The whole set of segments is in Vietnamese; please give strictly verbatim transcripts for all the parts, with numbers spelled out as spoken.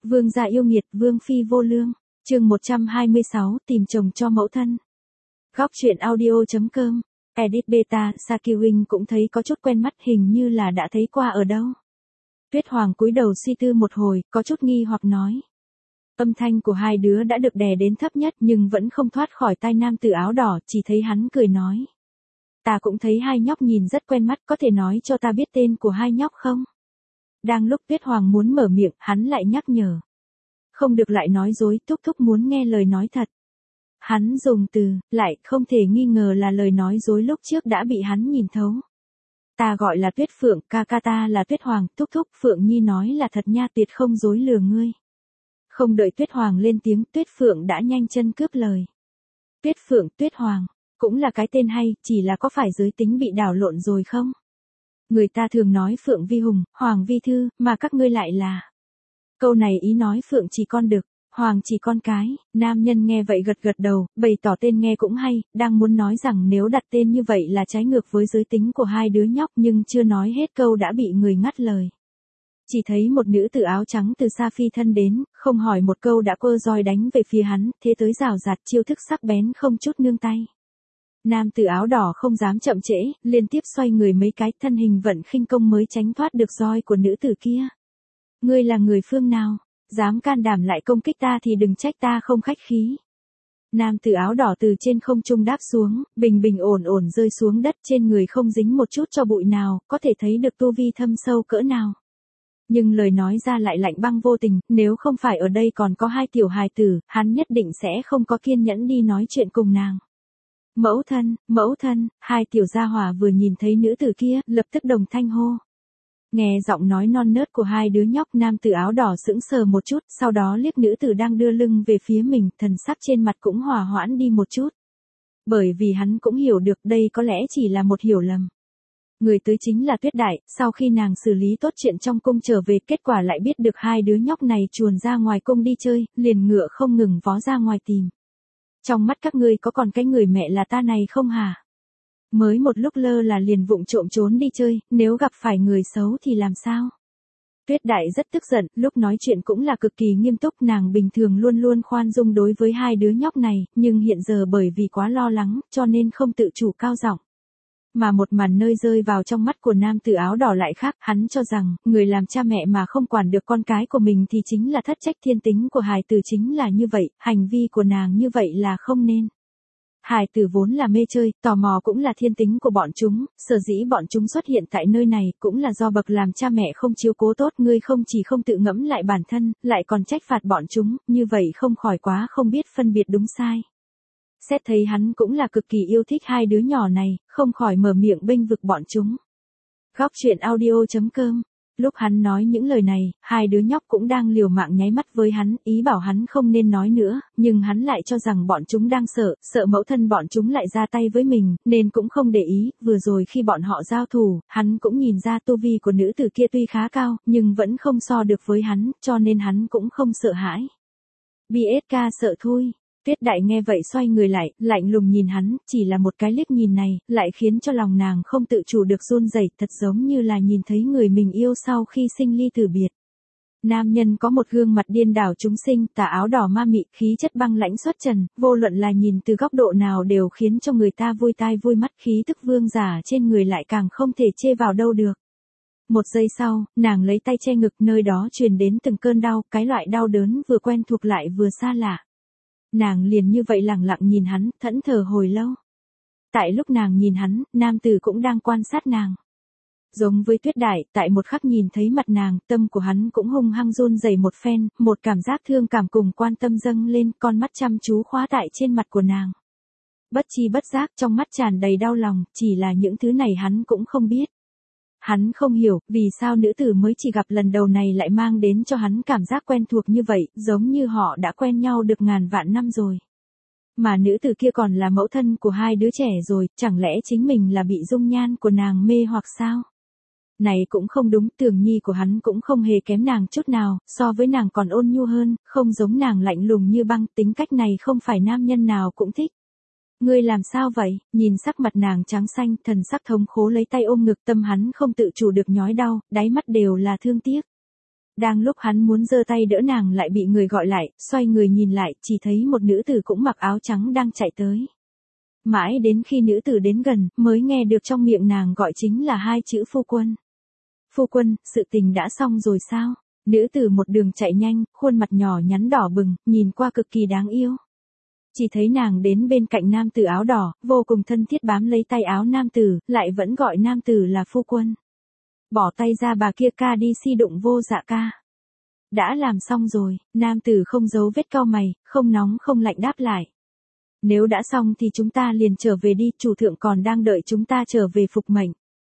Vương gia yêu nghiệt, vương phi vô lương. Chương một trăm hai mươi sáu, tìm chồng cho mẫu thân. Góc truyện audio.com. Edit beta, Saki Wing cũng thấy có chút quen mắt, hình như là đã thấy qua ở đâu. Tuyết Hoàng cúi đầu suy tư một hồi, có chút nghi hoặc nói. Âm thanh của hai đứa đã được đè đến thấp nhất nhưng vẫn không thoát khỏi tai nam tử áo đỏ, chỉ thấy hắn cười nói. Ta cũng thấy hai nhóc nhìn rất quen mắt, có thể nói cho ta biết tên của hai nhóc không? Đang lúc Tuyết Hoàng muốn mở miệng, hắn lại nhắc nhở. Không được lại nói dối, thúc thúc muốn nghe lời nói thật. Hắn dùng từ, lại, không thể nghi ngờ là lời nói dối lúc trước đã bị hắn nhìn thấu. Ta gọi là Tuyết Phượng, ca ca ta là Tuyết Hoàng, thúc thúc Phượng Nhi nói là thật nha, tuyệt không dối lừa ngươi. Không đợi Tuyết Hoàng lên tiếng, Tuyết Phượng đã nhanh chân cướp lời. Tuyết Phượng, Tuyết Hoàng, cũng là cái tên hay, chỉ là có phải giới tính bị đảo lộn rồi không? Người ta thường nói Phượng Vi Hùng, Hoàng Vi Thư, mà các ngươi lại là. Câu này ý nói Phượng chỉ con đực, Hoàng chỉ con cái. Nam nhân nghe vậy gật gật đầu, bày tỏ tên nghe cũng hay, đang muốn nói rằng nếu đặt tên như vậy là trái ngược với giới tính của hai đứa nhóc, nhưng chưa nói hết câu đã bị người ngắt lời. Chỉ thấy một nữ tử áo trắng từ xa phi thân đến, không hỏi một câu đã quơ roi đánh về phía hắn, thế tới rào rạt, chiêu thức sắc bén không chút nương tay. Nam tử áo đỏ không dám chậm trễ, liên tiếp xoay người mấy cái, thân hình vận khinh công mới tránh thoát được roi của nữ tử kia. Ngươi là người phương nào? Dám can đảm lại công kích ta thì đừng trách ta không khách khí. Nam tử áo đỏ từ trên không trung đáp xuống, bình bình ổn ổn rơi xuống đất, trên người không dính một chút cho bụi nào, có thể thấy được tu vi thâm sâu cỡ nào. Nhưng lời nói ra lại lạnh băng vô tình, nếu không phải ở đây còn có hai tiểu hài tử, hắn nhất định sẽ không có kiên nhẫn đi nói chuyện cùng nàng. Mẫu thân, mẫu thân, hai tiểu gia hỏa vừa nhìn thấy nữ tử kia, lập tức đồng thanh hô. Nghe giọng nói non nớt của hai đứa nhóc, nam tử áo đỏ sững sờ một chút, sau đó liếc nữ tử đang đưa lưng về phía mình, thần sắc trên mặt cũng hòa hoãn đi một chút. Bởi vì hắn cũng hiểu được đây có lẽ chỉ là một hiểu lầm. Người tới chính là Tuyết Đại, sau khi nàng xử lý tốt chuyện trong cung trở về, kết quả lại biết được hai đứa nhóc này chuồn ra ngoài cung đi chơi, liền ngựa không ngừng vó ra ngoài tìm. Trong mắt các ngươi có còn cái người mẹ là ta này không hả? Mới một lúc lơ là liền vụng trộm trốn đi chơi, nếu gặp phải người xấu thì làm sao? Tuyết Đại rất tức giận, lúc nói chuyện cũng là cực kỳ nghiêm túc, nàng bình thường luôn luôn khoan dung đối với hai đứa nhóc này, nhưng hiện giờ bởi vì quá lo lắng, cho nên không tự chủ cao giọng. Mà một màn nơi rơi vào trong mắt của nam tử áo đỏ lại khác, hắn cho rằng, người làm cha mẹ mà không quản được con cái của mình thì chính là thất trách, thiên tính của hài tử chính là như vậy, hành vi của nàng như vậy là không nên. Hài tử vốn là mê chơi, tò mò cũng là thiên tính của bọn chúng, sở dĩ bọn chúng xuất hiện tại nơi này cũng là do bậc làm cha mẹ không chiếu cố tốt, ngươi không chỉ không tự ngẫm lại bản thân, lại còn trách phạt bọn chúng, như vậy không khỏi quá không biết phân biệt đúng sai. Xét thấy hắn cũng là cực kỳ yêu thích hai đứa nhỏ này, không khỏi mở miệng bênh vực bọn chúng. Góc truyện audio.com. Lúc hắn nói những lời này, hai đứa nhóc cũng đang liều mạng nháy mắt với hắn, ý bảo hắn không nên nói nữa, nhưng hắn lại cho rằng bọn chúng đang sợ, sợ mẫu thân bọn chúng lại ra tay với mình, nên cũng không để ý. Vừa rồi khi bọn họ giao thủ, hắn cũng nhìn ra tu vi của nữ tử kia tuy khá cao, nhưng vẫn không so được với hắn, cho nên hắn cũng không sợ hãi. bê ét ca sợ thôi. Tuyết Đại nghe vậy xoay người lại, lạnh lùng nhìn hắn, chỉ là một cái liếc nhìn này, lại khiến cho lòng nàng không tự chủ được run rẩy, thật giống như là nhìn thấy người mình yêu sau khi sinh ly tử biệt. Nam nhân có một gương mặt điên đảo chúng sinh, tà áo đỏ ma mị, khí chất băng lãnh xuất trần, vô luận là nhìn từ góc độ nào đều khiến cho người ta vui tai vui mắt, khí tức vương giả trên người lại càng không thể chê vào đâu được. Một giây sau, nàng lấy tay che ngực, nơi đó truyền đến từng cơn đau, cái loại đau đớn vừa quen thuộc lại vừa xa lạ. Nàng liền như vậy lặng lặng nhìn hắn, thẫn thờ hồi lâu. Tại lúc nàng nhìn hắn, nam tử cũng đang quan sát nàng. Giống với Tuyết Đại, tại một khắc nhìn thấy mặt nàng, tâm của hắn cũng hung hăng run rẩy một phen, một cảm giác thương cảm cùng quan tâm dâng lên, con mắt chăm chú khóa tại trên mặt của nàng. Bất chi bất giác trong mắt tràn đầy đau lòng, chỉ là những thứ này hắn cũng không biết. Hắn không hiểu, vì sao nữ tử mới chỉ gặp lần đầu này lại mang đến cho hắn cảm giác quen thuộc như vậy, giống như họ đã quen nhau được ngàn vạn năm rồi. Mà nữ tử kia còn là mẫu thân của hai đứa trẻ rồi, chẳng lẽ chính mình là bị dung nhan của nàng mê hoặc sao? Này cũng không đúng, Tường Nhi của hắn cũng không hề kém nàng chút nào, so với nàng còn ôn nhu hơn, không giống nàng lạnh lùng như băng, tính cách này không phải nam nhân nào cũng thích. Ngươi làm sao vậy? Nhìn sắc mặt nàng trắng xanh, thần sắc thống khổ lấy tay ôm ngực, tâm hắn không tự chủ được nhói đau, đáy mắt đều là thương tiếc. Đang lúc hắn muốn giơ tay đỡ nàng lại bị người gọi lại, xoay người nhìn lại, chỉ thấy một nữ tử cũng mặc áo trắng đang chạy tới. Mãi đến khi nữ tử đến gần, mới nghe được trong miệng nàng gọi chính là hai chữ phu quân. Phu quân, sự tình đã xong rồi sao? Nữ tử một đường chạy nhanh, khuôn mặt nhỏ nhắn đỏ bừng, nhìn qua cực kỳ đáng yêu. Chỉ thấy nàng đến bên cạnh nam tử áo đỏ, vô cùng thân thiết bám lấy tay áo nam tử, lại vẫn gọi nam tử là phu quân. Bỏ tay ra bà kia, ca đi si đụng vô dạ ca. Đã làm xong rồi, nam tử không giấu vết cau mày, không nóng không lạnh đáp lại. Nếu đã xong thì chúng ta liền trở về đi, chủ thượng còn đang đợi chúng ta trở về phục mệnh.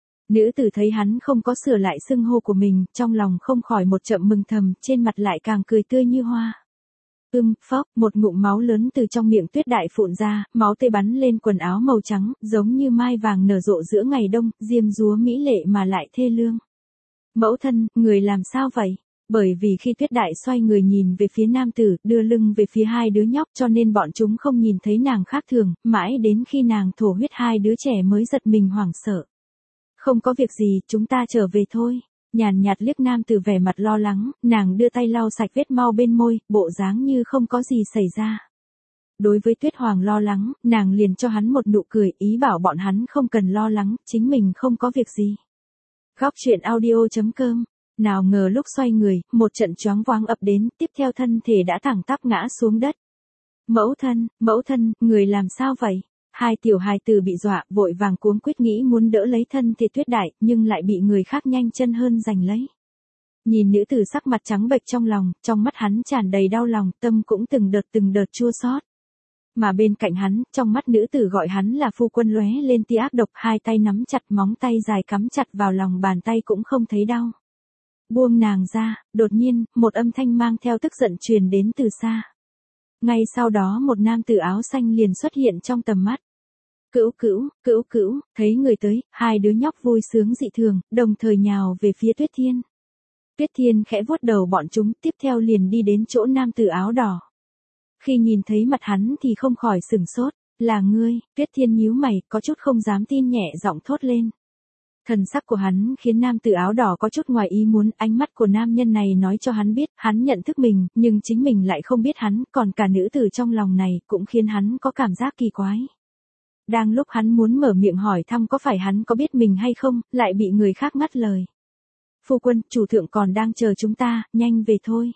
Nữ tử thấy hắn không có sửa lại xưng hô của mình, trong lòng không khỏi một trận mừng thầm, trên mặt lại càng cười tươi như hoa. Ưm, phốc, một ngụm máu lớn từ trong miệng Tuyết Đại phụn ra, máu tươi bắn lên quần áo màu trắng, giống như mai vàng nở rộ giữa ngày đông, diêm dúa mỹ lệ mà lại thê lương. Mẫu thân, người làm sao vậy? Bởi vì khi Tuyết Đại xoay người nhìn về phía nam tử, đưa lưng về phía hai đứa nhóc cho nên bọn chúng không nhìn thấy nàng khác thường, mãi đến khi nàng thổ huyết hai đứa trẻ mới giật mình hoảng sợ. Không có việc gì, chúng ta trở về thôi. Nhàn nhạt liếc nam tử vẻ mặt lo lắng, nàng đưa tay lau sạch vết mau bên môi, bộ dáng như không có gì xảy ra. Đối với Tuyết Hoàng lo lắng, nàng liền cho hắn một nụ cười, ý bảo bọn hắn không cần lo lắng, chính mình không có việc gì. Góc truyện audio chấm com. Nào ngờ lúc xoay người, một trận choáng váng ập đến, tiếp theo thân thể đã thẳng tắp ngã xuống đất. Mẫu thân, mẫu thân, người làm sao vậy? Hai tiểu hài tử bị dọa, vội vàng cuống quýt nghĩ muốn đỡ lấy thân thể Tuyết Đại, nhưng lại bị người khác nhanh chân hơn giành lấy. Nhìn nữ tử sắc mặt trắng bệch trong lòng, trong mắt hắn tràn đầy đau lòng, tâm cũng từng đợt từng đợt chua xót. Mà bên cạnh hắn, trong mắt nữ tử gọi hắn là phu quân lóe lên tia ác độc, hai tay nắm chặt, móng tay dài cắm chặt vào lòng bàn tay cũng không thấy đau. Buông nàng ra, đột nhiên, một âm thanh mang theo tức giận truyền đến từ xa. Ngay sau đó một nam tử áo xanh liền xuất hiện trong tầm mắt. Cữu cữu, cữu cữu, thấy người tới, hai đứa nhóc vui sướng dị thường, đồng thời nhào về phía Tuyết Thiên. Tuyết Thiên khẽ vuốt đầu bọn chúng, tiếp theo liền đi đến chỗ nam tử áo đỏ. Khi nhìn thấy mặt hắn thì không khỏi sửng sốt, là ngươi. Tuyết Thiên nhíu mày, có chút không dám tin, nhẹ giọng thốt lên. Thần sắc của hắn khiến nam tử áo đỏ có chút ngoài ý muốn, ánh mắt của nam nhân này nói cho hắn biết, hắn nhận thức mình, nhưng chính mình lại không biết hắn, còn cả nữ tử trong lòng này cũng khiến hắn có cảm giác kỳ quái. Đang lúc hắn muốn mở miệng hỏi thăm có phải hắn có biết mình hay không, lại bị người khác ngắt lời. Phu quân, chủ thượng còn đang chờ chúng ta, nhanh về thôi.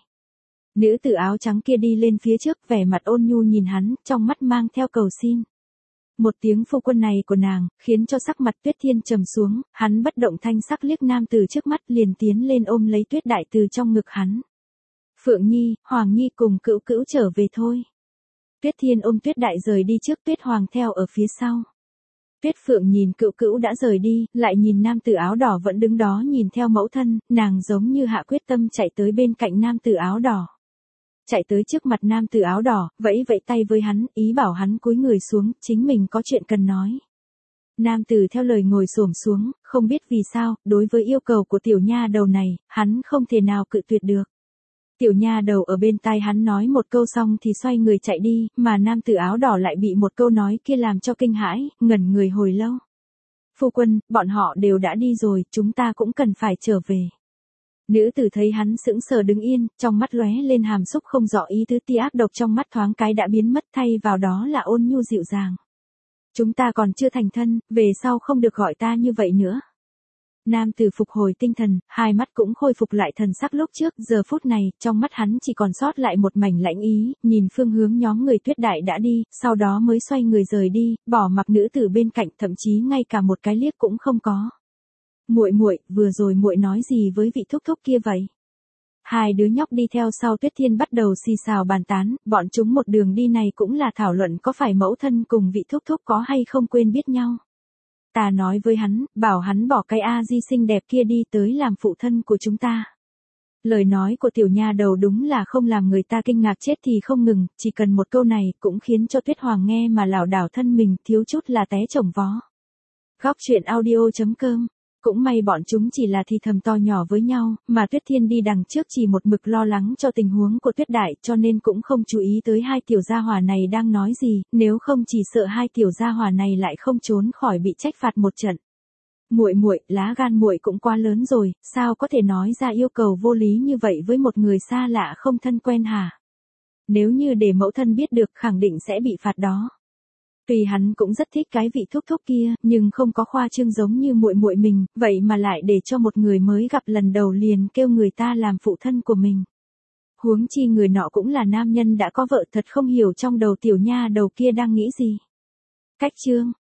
Nữ tử áo trắng kia đi lên phía trước, vẻ mặt ôn nhu nhìn hắn, trong mắt mang theo cầu xin. Một tiếng phu quân này của nàng, khiến cho sắc mặt Tuyết Thiên trầm xuống, hắn bất động thanh sắc liếc nam tử trước mắt liền tiến lên ôm lấy Tuyết Đại từ trong ngực hắn. Phượng Nhi, Hoàng Nhi cùng cữu cữu trở về thôi. Tuyết Thiên ôm Tuyết Đại rời đi trước, Tuyết Hoàng theo ở phía sau. Tuyết Phượng nhìn cữu cữu đã rời đi, lại nhìn nam tử áo đỏ vẫn đứng đó nhìn theo mẫu thân, nàng giống như hạ quyết tâm chạy tới bên cạnh nam tử áo đỏ. Chạy tới trước mặt nam tử áo đỏ, vẫy vẫy tay với hắn, ý bảo hắn cúi người xuống, chính mình có chuyện cần nói. Nam tử theo lời ngồi xổm xuống, không biết vì sao, đối với yêu cầu của tiểu nha đầu này, hắn không thể nào cự tuyệt được. Tiểu nha đầu ở bên tai hắn nói một câu xong thì xoay người chạy đi, mà nam tử áo đỏ lại bị một câu nói kia làm cho kinh hãi, ngẩn người hồi lâu. Phu quân, bọn họ đều đã đi rồi, chúng ta cũng cần phải trở về. Nữ tử thấy hắn sững sờ đứng yên, trong mắt lóe lên hàm xúc không rõ ý tứ, tia ác độc trong mắt thoáng cái đã biến mất, thay vào đó là ôn nhu dịu dàng. Chúng ta còn chưa thành thân, về sau không được gọi ta như vậy nữa. Nam tử phục hồi tinh thần, hai mắt cũng khôi phục lại thần sắc lúc trước, giờ phút này, trong mắt hắn chỉ còn sót lại một mảnh lãnh ý, nhìn phương hướng nhóm người Tuyết Đại đã đi, sau đó mới xoay người rời đi, bỏ mặc nữ tử bên cạnh, thậm chí ngay cả một cái liếc cũng không có. Muội muội, vừa rồi muội nói gì với vị thúc thúc kia vậy? Hai đứa nhóc đi theo sau Tuyết Thiên bắt đầu xì xào bàn tán, bọn chúng một đường đi này cũng là thảo luận có phải mẫu thân cùng vị thúc thúc có hay không quên biết nhau. Ta nói với hắn, bảo hắn bỏ cái A Di xinh đẹp kia đi tới làm phụ thân của chúng ta. Lời nói của tiểu nha đầu đúng là không làm người ta kinh ngạc chết thì không ngừng, chỉ cần một câu này cũng khiến cho Tuyết Hoàng nghe mà lảo đảo thân mình thiếu chút là té chồng vó. Góc truyện audio chấm com. Cũng may bọn chúng chỉ là thì thầm to nhỏ với nhau, mà Tuyết Thiên đi đằng trước chỉ một mực lo lắng cho tình huống của Tuyết Đại cho nên cũng không chú ý tới hai tiểu gia hỏa này đang nói gì, nếu không chỉ sợ hai tiểu gia hỏa này lại không trốn khỏi bị trách phạt một trận. Muội muội, lá gan muội cũng quá lớn rồi, sao có thể nói ra yêu cầu vô lý như vậy với một người xa lạ không thân quen hả? Nếu như để mẫu thân biết được khẳng định sẽ bị phạt đó. Tuy hắn cũng rất thích cái vị thúc thúc kia, nhưng không có khoa trương giống như muội muội mình, vậy mà lại để cho một người mới gặp lần đầu liền kêu người ta làm phụ thân của mình. Huống chi người nọ cũng là nam nhân đã có vợ, thật không hiểu trong đầu tiểu nha đầu kia đang nghĩ gì. Cách chương